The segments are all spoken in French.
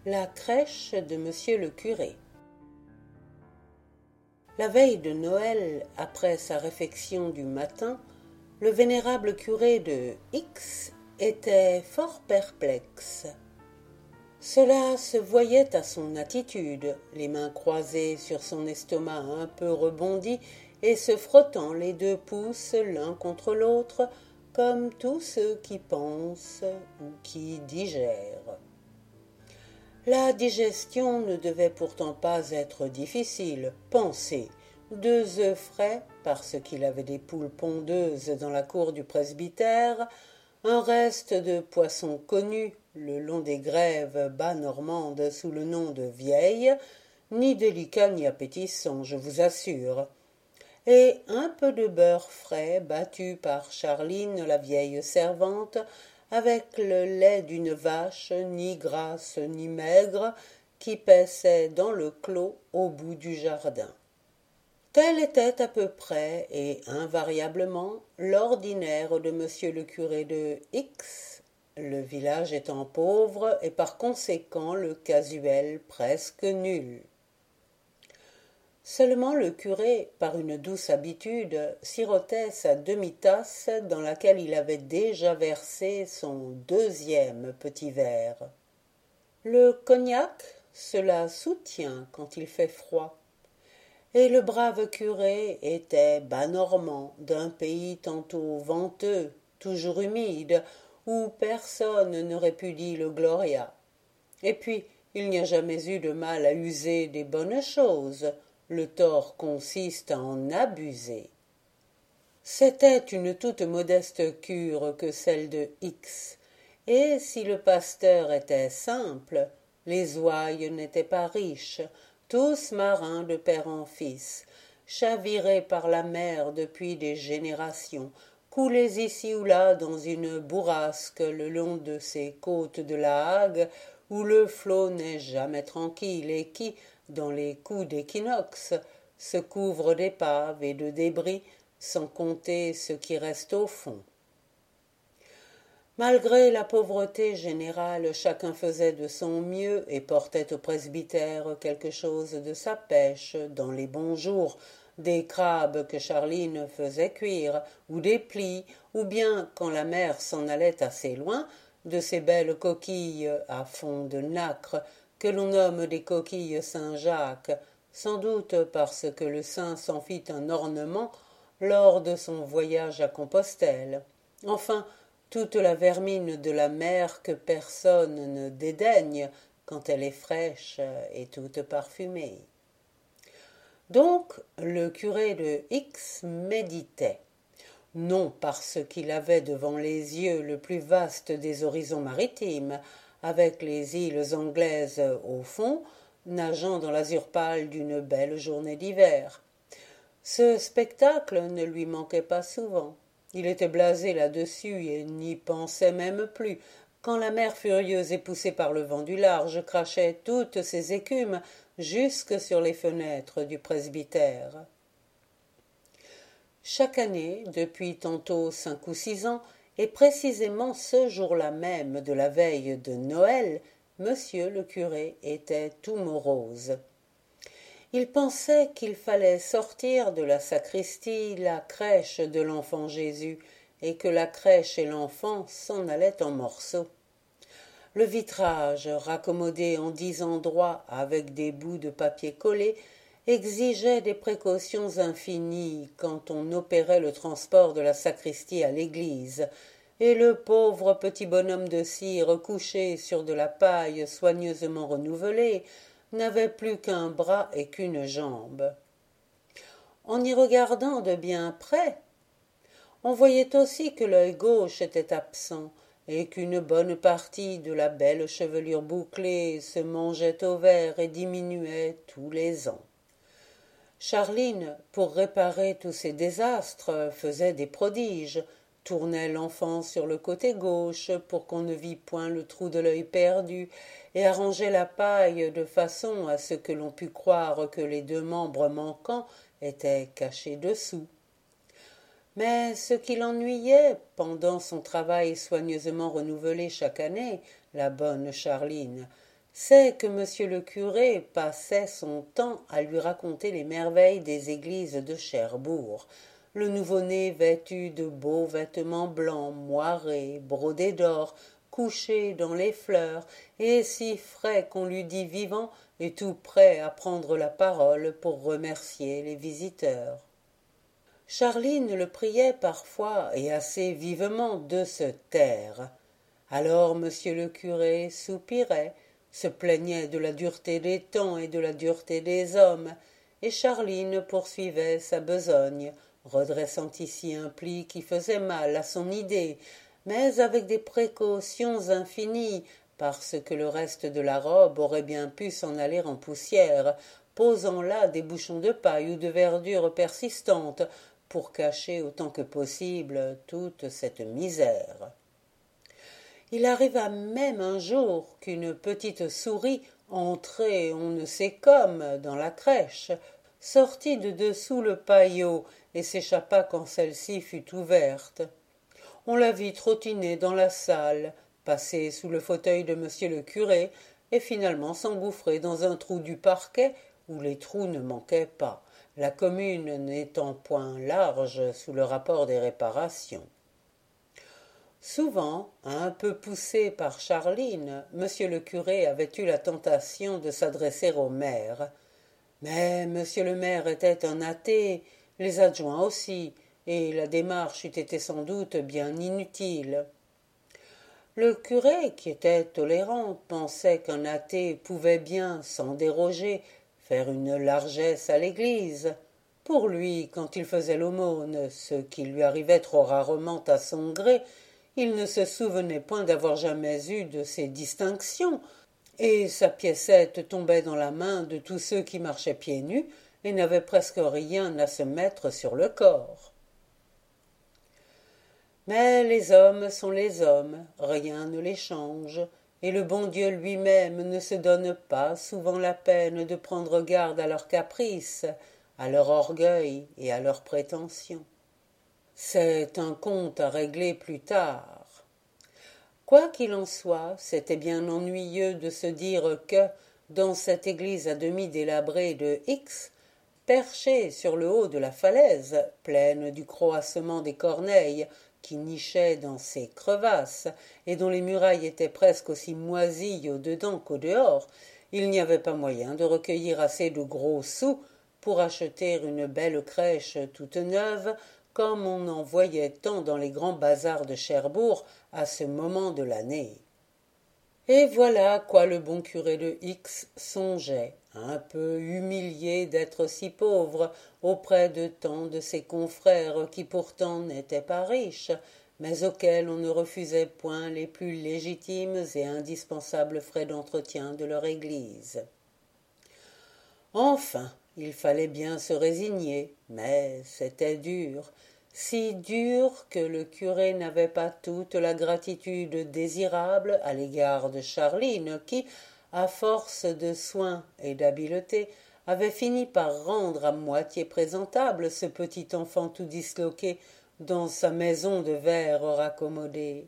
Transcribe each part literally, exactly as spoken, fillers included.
La crèche de monsieur le curé. La veille de Noël, après sa réfection du matin, le vénérable curé de X était fort perplexe. Cela se voyait à son attitude, les mains croisées sur son estomac un peu rebondi et se frottant les deux pouces l'un contre l'autre, comme tous ceux qui pensent ou qui digèrent. La digestion ne devait pourtant pas être difficile. Pensez, deux œufs frais, parce qu'il avait des poules pondeuses dans la cour du presbytère, un reste de poisson connu le long des grèves bas normandes sous le nom de vieille, ni délicat ni appétissant, je vous assure, et un peu de beurre frais battu par Charline, la vieille servante, avec le lait d'une vache ni grasse ni maigre qui paissait dans le clos au bout du jardin. Tel était à peu près et invariablement l'ordinaire de monsieur le curé de X, le village étant pauvre et par conséquent le casuel presque nul. Seulement le curé, par une douce habitude, sirotait sa demi-tasse dans laquelle il avait déjà versé son deuxième petit verre. Le cognac, cela soutient quand il fait froid. Et le brave curé était bas normand, d'un pays tantôt venteux, toujours humide, où personne ne répudie le gloria. Et puis, il n'y a jamais eu de mal à user des bonnes choses. Le tort consiste à en abuser. C'était une toute modeste cure que celle de X, et si le pasteur était simple, les ouailles n'étaient pas riches, tous marins de père en fils, chavirés par la mer depuis des générations, coulés ici ou là dans une bourrasque le long de ces côtes de la Hague où le flot n'est jamais tranquille et qui, dans les coups d'équinoxe, se couvre d'épaves et de débris, sans compter ce qui reste au fond. Malgré la pauvreté générale, chacun faisait de son mieux et portait au presbytère quelque chose de sa pêche, dans les bons jours, des crabes que Charline faisait cuire, ou des plis, ou bien, quand la mer s'en allait assez loin, de ces belles coquilles à fond de nacre, que l'on nomme des coquilles Saint-Jacques, sans doute parce que le saint s'en fit un ornement lors de son voyage à Compostelle. Enfin, toute la vermine de la mer que personne ne dédaigne quand elle est fraîche et toute parfumée. Donc, le curé de X méditait, non parce qu'il avait devant les yeux le plus vaste des horizons maritimes, avec les îles anglaises au fond, nageant dans l'azur pâle d'une belle journée d'hiver. Ce spectacle ne lui manquait pas souvent. Il était blasé là-dessus et n'y pensait même plus, quand la mer furieuse et poussée par le vent du large crachait toutes ses écumes jusque sur les fenêtres du presbytère. Chaque année, depuis tantôt cinq ou six ans, et précisément ce jour-là même de la veille de Noël, monsieur le curé était tout morose. Il pensait qu'il fallait sortir de la sacristie la crèche de l'enfant Jésus, et que la crèche et l'enfant s'en allaient en morceaux. Le vitrage, raccommodé en dix endroits avec des bouts de papier collés, exigeait des précautions infinies quand on opérait le transport de la sacristie à l'église, et le pauvre petit bonhomme de cire couché sur de la paille soigneusement renouvelée n'avait plus qu'un bras et qu'une jambe. En y regardant de bien près, on voyait aussi que l'œil gauche était absent et qu'une bonne partie de la belle chevelure bouclée se mangeait au vert et diminuait tous les ans. Charline, pour réparer tous ces désastres, faisait des prodiges, tournait l'enfant sur le côté gauche pour qu'on ne vît point le trou de l'œil perdu, et arrangeait la paille de façon à ce que l'on pût croire que les deux membres manquants étaient cachés dessous. Mais ce qui l'ennuyait, pendant son travail soigneusement renouvelé chaque année, la bonne Charline, c'est que monsieur le curé passait son temps à lui raconter les merveilles des églises de Cherbourg. Le nouveau-né vêtu de beaux vêtements blancs, moirés, brodés d'or, couché dans les fleurs, et si frais qu'on l'eût dit vivant et tout prêt à prendre la parole pour remercier les visiteurs. Charline le priait parfois, et assez vivement, de se taire. Alors monsieur le curé soupirait, se plaignait de la dureté des temps et de la dureté des hommes, et Charline poursuivait sa besogne, redressant ici un pli qui faisait mal à son idée, mais avec des précautions infinies, parce que le reste de la robe aurait bien pu s'en aller en poussière, posant là des bouchons de paille ou de verdure persistante, pour cacher autant que possible toute cette misère. Il arriva même un jour qu'une petite souris, entrée on ne sait comme dans la crèche, sortit de dessous le paillot et s'échappa quand celle-ci fut ouverte. On la vit trottiner dans la salle, passer sous le fauteuil de monsieur le curé et finalement s'engouffrer dans un trou du parquet où les trous ne manquaient pas, la commune n'étant point large sous le rapport des réparations. Souvent, un peu poussé par Charline, monsieur le curé avait eu la tentation de s'adresser au maire. Mais monsieur le maire était un athée, les adjoints aussi, et la démarche eût été sans doute bien inutile. Le curé, qui était tolérant, pensait qu'un athée pouvait bien, sans déroger, faire une largesse à l'église. Pour lui, quand il faisait l'aumône, ce qui lui arrivait trop rarement à son gré, il ne se souvenait point d'avoir jamais eu de ces distinctions, et sa piécette tombait dans la main de tous ceux qui marchaient pieds nus et n'avaient presque rien à se mettre sur le corps. Mais les hommes sont les hommes, rien ne les change, et le bon Dieu lui-même ne se donne pas souvent la peine de prendre garde à leurs caprices, à leur orgueil et à leurs prétentions. C'est un compte à régler plus tard. Quoi qu'il en soit, c'était bien ennuyeux de se dire que, dans cette église à demi délabrée de X, perchée sur le haut de la falaise, pleine du croassement des corneilles qui nichaient dans ses crevasses, et dont les murailles étaient presque aussi moisies au dedans qu'au dehors, il n'y avait pas moyen de recueillir assez de gros sous pour acheter une belle crèche toute neuve, comme on en voyait tant dans les grands bazars de Cherbourg à ce moment de l'année. Et voilà à quoi le bon curé de X songeait, un peu humilié d'être si pauvre auprès de tant de ses confrères qui pourtant n'étaient pas riches, mais auxquels on ne refusait point les plus légitimes et indispensables frais d'entretien de leur église. Enfin, il fallait bien se résigner, mais c'était dur, si dur que le curé n'avait pas toute la gratitude désirable à l'égard de Charline qui, à force de soins et d'habileté, avait fini par rendre à moitié présentable ce petit enfant tout disloqué dans sa maison de verre raccommodée.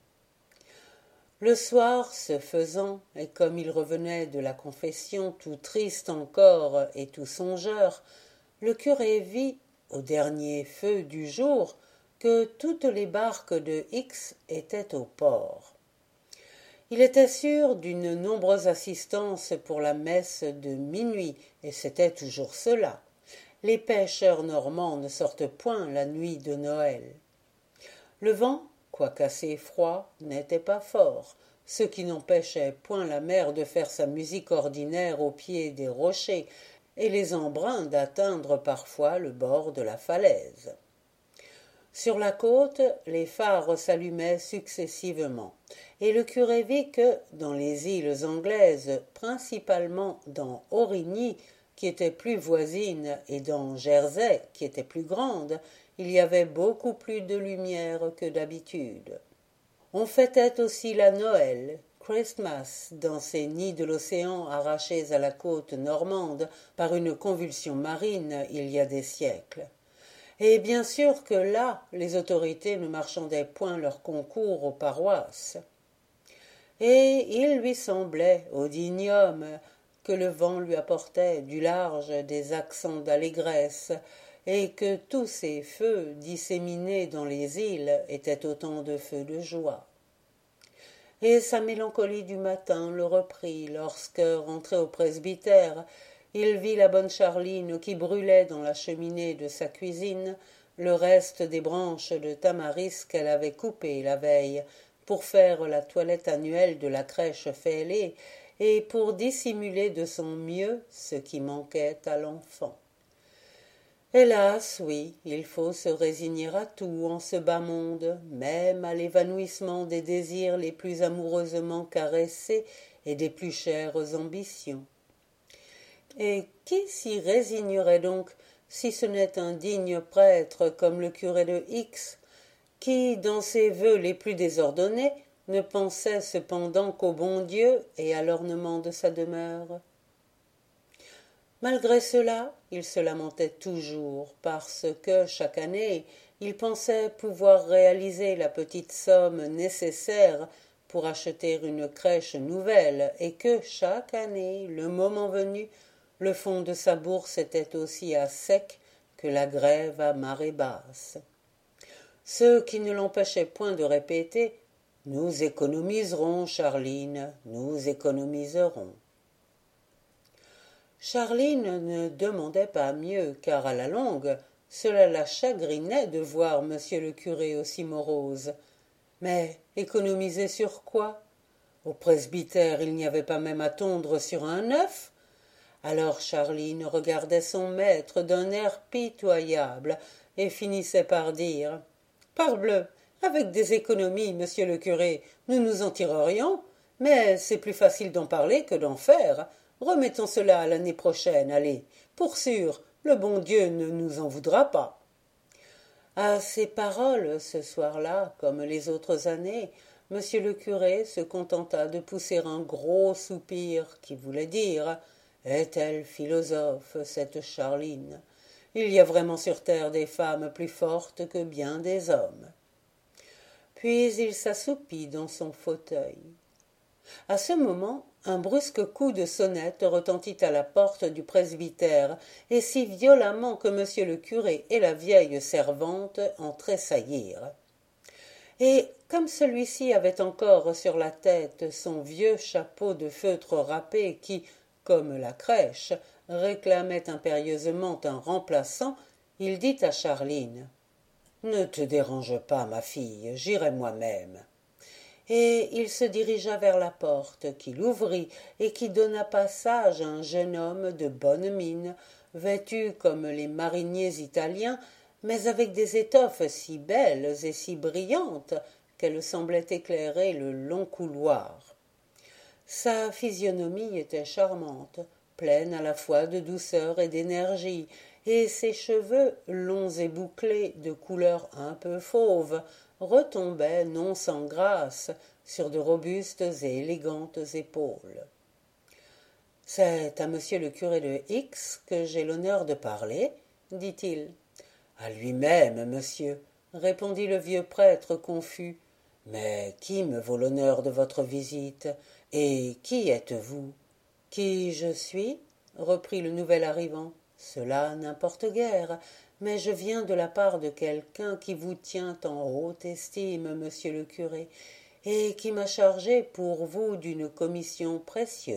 Le soir, ce faisant, et comme il revenait de la confession tout triste encore et tout songeur, le curé vit, au dernier feu du jour, que toutes les barques de X étaient au port. Il était sûr d'une nombreuse assistance pour la messe de minuit, et c'était toujours cela. Les pêcheurs normands ne sortent point la nuit de Noël. Le vent, quoique assez froid, n'était pas fort, ce qui n'empêchait point la mer de faire sa musique ordinaire au pied des rochers, et les embruns d'atteindre parfois le bord de la falaise. Sur la côte, les phares s'allumaient successivement, et le curé vit que, dans les îles anglaises, principalement dans Aurigny, qui était plus voisine, et dans Jersey, qui était plus grande, il y avait beaucoup plus de lumière que d'habitude. On fêtait aussi la Noël, Christmas, dans ces nids de l'océan arrachés à la côte normande par une convulsion marine il y a des siècles. Et bien sûr que là, les autorités ne marchandaient point leur concours aux paroisses. et il lui semblait, au digne homme, que le vent lui apportait du large des accents d'allégresse, et que tous ces feux disséminés dans les îles étaient autant de feux de joie. Et sa mélancolie du matin le reprit lorsque, rentré au presbytère, il vit la bonne Charline qui brûlait dans la cheminée de sa cuisine le reste des branches de tamaris qu'elle avait coupées la veille pour faire la toilette annuelle de la crèche fêlée et pour dissimuler de son mieux ce qui manquait à l'enfant. Hélas, oui, il faut se résigner à tout en ce bas monde, même à l'évanouissement des désirs les plus amoureusement caressés et des plus chères ambitions. Et qui s'y résignerait donc si ce n'est un digne prêtre comme le curé de X, qui, dans ses vœux les plus désordonnés, ne pensait cependant qu'au bon Dieu et à l'ornement de sa demeure? Malgré cela, il se lamentait toujours, parce que, chaque année, il pensait pouvoir réaliser la petite somme nécessaire pour acheter une crèche nouvelle, et que, chaque année, le moment venu, le fond de sa bourse était aussi à sec que la grève à marée basse. Ce qui ne l'empêchait point de répéter « Nous économiserons, Charline, nous économiserons ». Charline ne demandait pas mieux, car à la longue, cela la chagrinait de voir monsieur le curé aussi morose. Mais économiser sur quoi? Au presbytère, il n'y avait pas même à tondre sur un œuf. Alors Charline regardait son maître d'un air pitoyable et finissait par dire « Parbleu, avec des économies, monsieur le curé, nous nous en tirerions, mais c'est plus facile d'en parler que d'en faire. Remettons cela à l'année prochaine, allez, pour sûr, le bon Dieu ne nous en voudra pas. » À ces paroles, ce soir-là, comme les autres années, monsieur le curé se contenta de pousser un gros soupir qui voulait dire « Est-elle philosophe, cette Charline? Il y a vraiment sur terre des femmes plus fortes que bien des hommes. » Puis il s'assoupit dans son fauteuil. À ce moment, un brusque coup de sonnette retentit à la porte du presbytère, et si violemment que monsieur le curé et la vieille servante en tressaillirent. Et comme celui-ci avait encore sur la tête son vieux chapeau de feutre râpé qui, comme la crèche, réclamait impérieusement un remplaçant, il dit à Charline « Ne te dérange pas, ma fille, j'irai moi-même. » Et il se dirigea vers la porte, qu'il ouvrit et qui donna passage à un jeune homme de bonne mine, vêtu comme les mariniers italiens, mais avec des étoffes si belles et si brillantes qu'elles semblaient éclairer le long couloir. Sa physionomie était charmante, pleine à la fois de douceur et d'énergie, et ses cheveux, longs et bouclés, de couleur un peu fauve, retombaient non sans grâce sur de robustes et élégantes épaules. « C'est à monsieur le curé de X que j'ai l'honneur de parler, dit-il. « À lui-même, monsieur, répondit le vieux prêtre confus. Mais qui me vaut l'honneur de votre visite, et qui êtes-vous? Qui je suis? Reprit le nouvel arrivant. Cela n'importe guère, mais je viens de la part de quelqu'un qui vous tient en haute estime, monsieur le curé, et qui m'a chargé pour vous d'une commission précieuse. »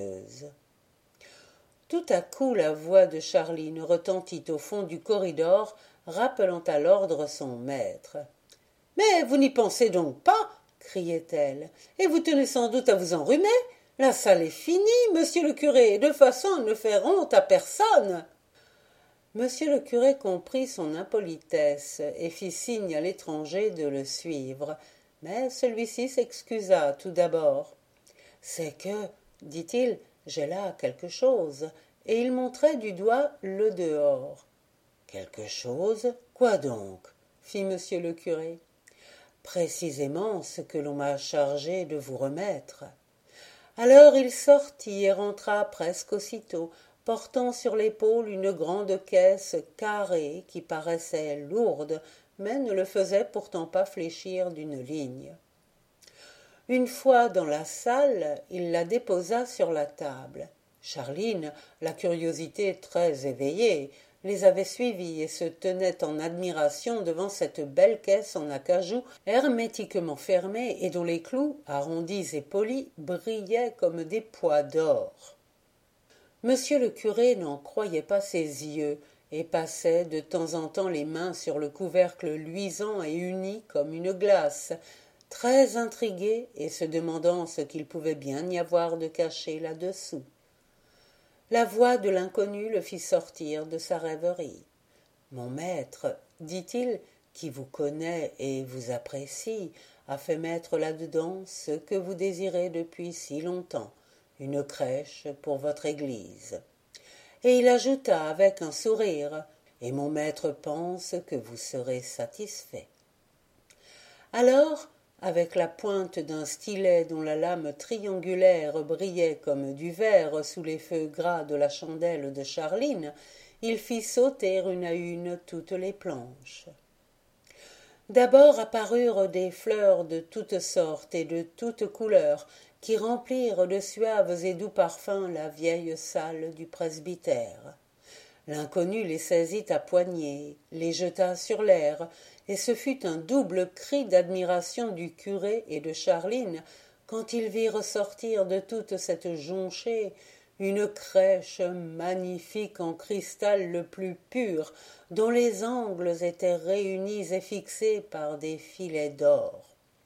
Tout à coup la voix de Charline retentit au fond du corridor, rappelant à l'ordre son maître. « Mais vous n'y pensez donc pas ?» criait-elle. « Et vous tenez sans doute à vous enrhumer? La salle est finie, monsieur le curé, de façon à ne faire honte à personne. » Monsieur le curé comprit son impolitesse et fit signe à l'étranger de le suivre, mais celui-ci s'excusa tout d'abord. « C'est que, dit-il, j'ai là quelque chose, et il montrait du doigt le dehors. »« Quelque chose? Quoi donc ?» fit monsieur le curé. « Précisément ce que l'on m'a chargé de vous remettre. » Alors il sortit et rentra presque aussitôt, portant sur l'épaule une grande caisse carrée qui paraissait lourde, mais ne le faisait pourtant pas fléchir d'une ligne. Une fois dans la salle, il la déposa sur la table. Charline, la curiosité très éveillée, les avait suivis et se tenait en admiration devant cette belle caisse en acajou hermétiquement fermée et dont les clous, arrondis et polis, brillaient comme des pois d'or. Monsieur le curé n'en croyait pas ses yeux et passait de temps en temps les mains sur le couvercle luisant et uni comme une glace, très intrigué et se demandant ce qu'il pouvait bien y avoir de caché là-dessous. La voix de l'inconnu le fit sortir de sa rêverie. « Mon maître, dit-il, qui vous connaît et vous apprécie, a fait mettre là-dedans ce que vous désirez depuis si longtemps, une crèche pour votre église. » Et il ajouta avec un sourire, « Et mon maître pense que vous serez satisfait. » Alors, avec la pointe d'un stylet dont la lame triangulaire brillait comme du verre sous les feux gras de la chandelle de Charline, il fit sauter une à une toutes les planches. D'abord apparurent des fleurs de toutes sortes et de toutes couleurs qui remplirent de suaves et doux parfums la vieille salle du presbytère. L'inconnu les saisit à poignées, les jeta sur l'air, et ce fut un double cri d'admiration du curé et de Charline quand ils virent sortir de toute cette jonchée une crèche magnifique en cristal le plus pur, dont les angles étaient réunis et fixés par des filets d'or.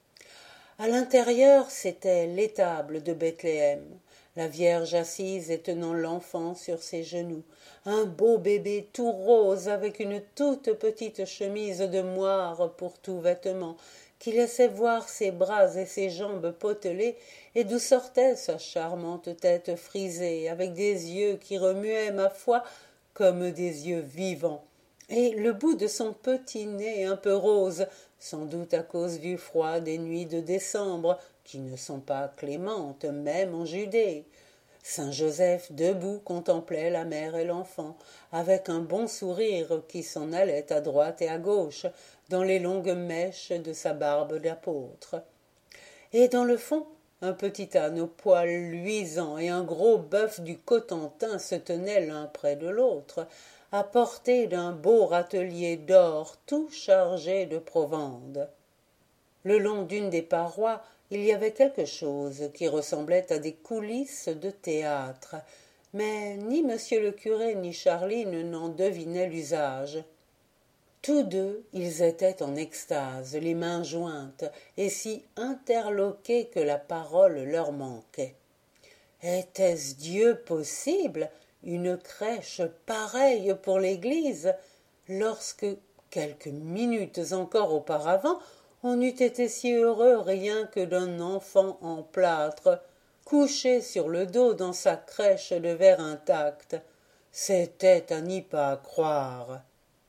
À l'intérieur, c'était l'étable de Bethléem, la Vierge assise et tenant l'enfant sur ses genoux, un beau bébé tout rose avec une toute petite chemise de moire pour tout vêtement, qui laissait voir ses bras et ses jambes potelées, et d'où sortait sa charmante tête frisée, avec des yeux qui remuaient, ma foi, comme des yeux vivants, et le bout de son petit nez un peu rose, sans doute à cause du froid des nuits de décembre, qui ne sont pas clémentes, même en Judée. Saint Joseph, debout, contemplait la mère et l'enfant, avec un bon sourire qui s'en allait à droite et à gauche, dans les longues mèches de sa barbe d'apôtre. Et dans le fond, un petit âne aux poils luisants et un gros bœuf du Cotentin se tenaient l'un près de l'autre, à portée d'un beau râtelier d'or tout chargé de provende. Le long d'une des parois, il y avait quelque chose qui ressemblait à des coulisses de théâtre, mais ni monsieur le curé ni Charline n'en devinaient l'usage. Tous deux, ils étaient en extase, les mains jointes, et si interloqués que la parole leur manquait. Était-ce Dieu possible, une crèche pareille pour l'Église, lorsque, quelques minutes encore auparavant, on eût été si heureux rien que d'un enfant en plâtre, couché sur le dos dans sa crèche de verre intact. C'était à n'y pas croire.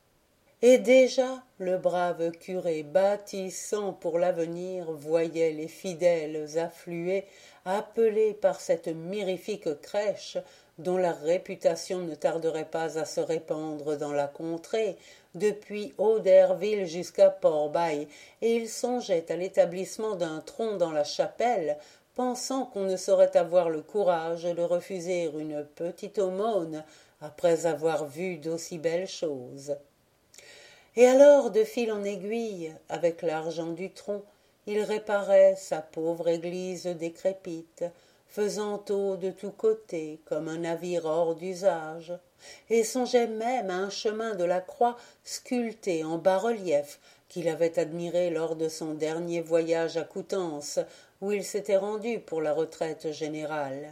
Et déjà le brave curé, bâtissant pour l'avenir, voyait les fidèles affluer, appelés par cette mirifique crèche, dont la réputation ne tarderait pas à se répandre dans la contrée, depuis Auderville jusqu'à Port-Bail, et il songeait à l'établissement d'un tronc dans la chapelle, pensant qu'on ne saurait avoir le courage de refuser une petite aumône après avoir vu d'aussi belles choses. Et alors, de fil en aiguille, avec l'argent du tronc, il réparait sa pauvre église décrépite, faisant eau de tous côtés comme un navire hors d'usage, et songeait même à un chemin de la croix sculpté en bas-relief qu'il avait admiré lors de son dernier voyage à Coutances, où il s'était rendu pour la retraite générale.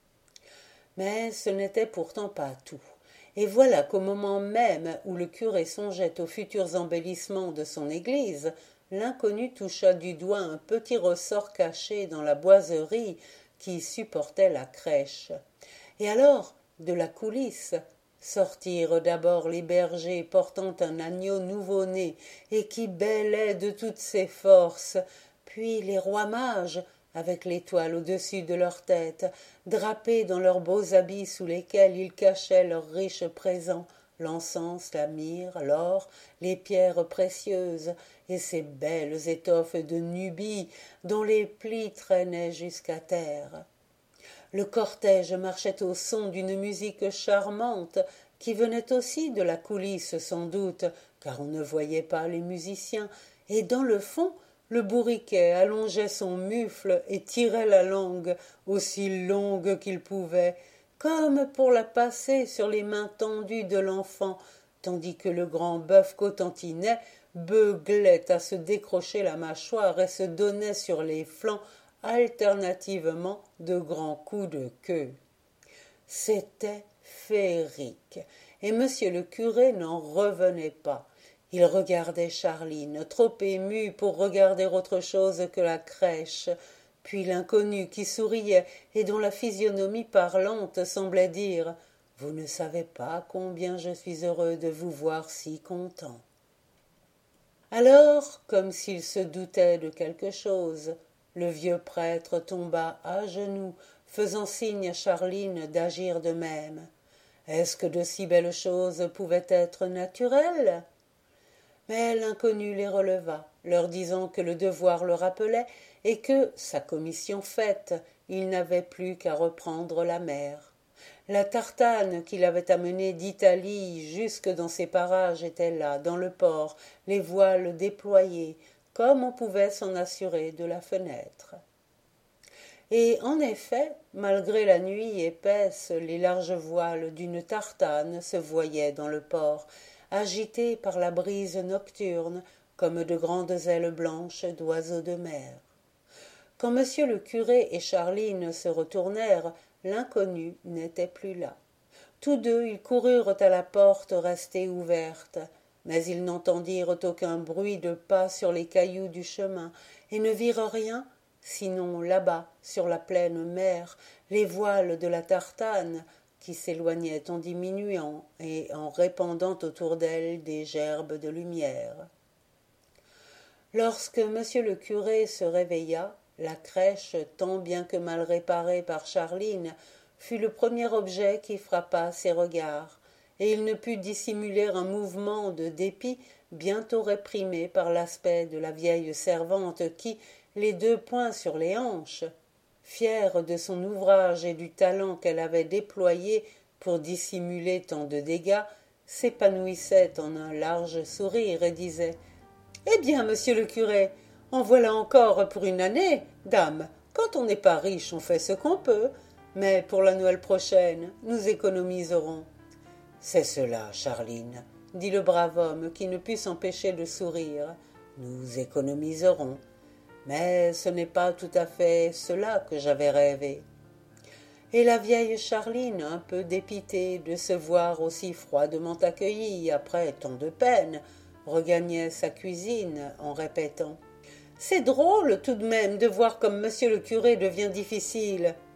Mais ce n'était pourtant pas tout. Et voilà qu'au moment même où le curé songeait aux futurs embellissements de son église, l'inconnu toucha du doigt un petit ressort caché dans la boiserie qui supportait la crèche. Et alors, de la coulisse, sortirent d'abord les bergers portant un agneau nouveau-né et qui bêlaient de toutes ses forces, puis les rois mages, avec l'étoile au-dessus de leur tête, drapés dans leurs beaux habits sous lesquels ils cachaient leurs riches présents, l'encens, la myrrhe, l'or, les pierres précieuses et ces belles étoffes de Nubie dont les plis traînaient jusqu'à terre. Le cortège marchait au son d'une musique charmante qui venait aussi de la coulisse sans doute, car on ne voyait pas les musiciens, et dans le fond, le bourriquet allongeait son mufle et tirait la langue, aussi longue qu'il pouvait, comme pour la passer sur les mains tendues de l'enfant, tandis que le grand bœuf cotentinait, beuglait à se décrocher la mâchoire et se donnait sur les flancs alternativement de grands coups de queue. C'était féerique, et monsieur le curé n'en revenait pas. Il regardait Charline, trop émue pour regarder autre chose que la crèche, puis l'inconnu qui souriait et dont la physionomie parlante semblait dire « Vous ne savez pas combien je suis heureux de vous voir si content. » Alors, comme s'il se doutait de quelque chose, le vieux prêtre tomba à genoux, faisant signe à Charline d'agir de même. Est-ce que de si belles choses pouvaient être naturelles? Mais l'inconnu les releva, leur disant que le devoir le rappelait et que, sa commission faite, il n'avait plus qu'à reprendre la mer. La tartane qu'il avait amenée d'Italie jusque dans ces parages était là, dans le port, les voiles déployées, comme on pouvait s'en assurer de la fenêtre. Et en effet, malgré la nuit épaisse, les larges voiles d'une tartane se voyaient dans le port, agitées par la brise nocturne, comme de grandes ailes blanches d'oiseaux de mer. Quand monsieur le curé et Charline se retournèrent, l'inconnu n'était plus là. Tous deux, ils coururent à la porte restée ouverte, mais ils n'entendirent aucun bruit de pas sur les cailloux du chemin, et ne virent rien, sinon là-bas, sur la pleine mer, les voiles de la tartane, qui s'éloignaient en diminuant et en répandant autour d'elle des gerbes de lumière. Lorsque monsieur le curé se réveilla, la crèche, tant bien que mal réparée par Charline, fut le premier objet qui frappa ses regards, et il ne put dissimuler un mouvement de dépit bientôt réprimé par l'aspect de la vieille servante qui, les deux poings sur les hanches, fière de son ouvrage et du talent qu'elle avait déployé pour dissimuler tant de dégâts, s'épanouissait en un large sourire et disait « Eh bien, monsieur le curé, en voilà encore pour une année, dame. Quand on n'est pas riche, on fait ce qu'on peut, mais pour la Noël prochaine, nous économiserons. » « C'est cela, Charline, » dit le brave homme qui ne put s'empêcher de sourire. « Nous économiserons. Mais ce n'est pas tout à fait cela que j'avais rêvé. » Et la vieille Charline, un peu dépitée de se voir aussi froidement accueillie après tant de peine, regagnait sa cuisine en répétant « C'est drôle tout de même de voir comme monsieur le curé devient difficile.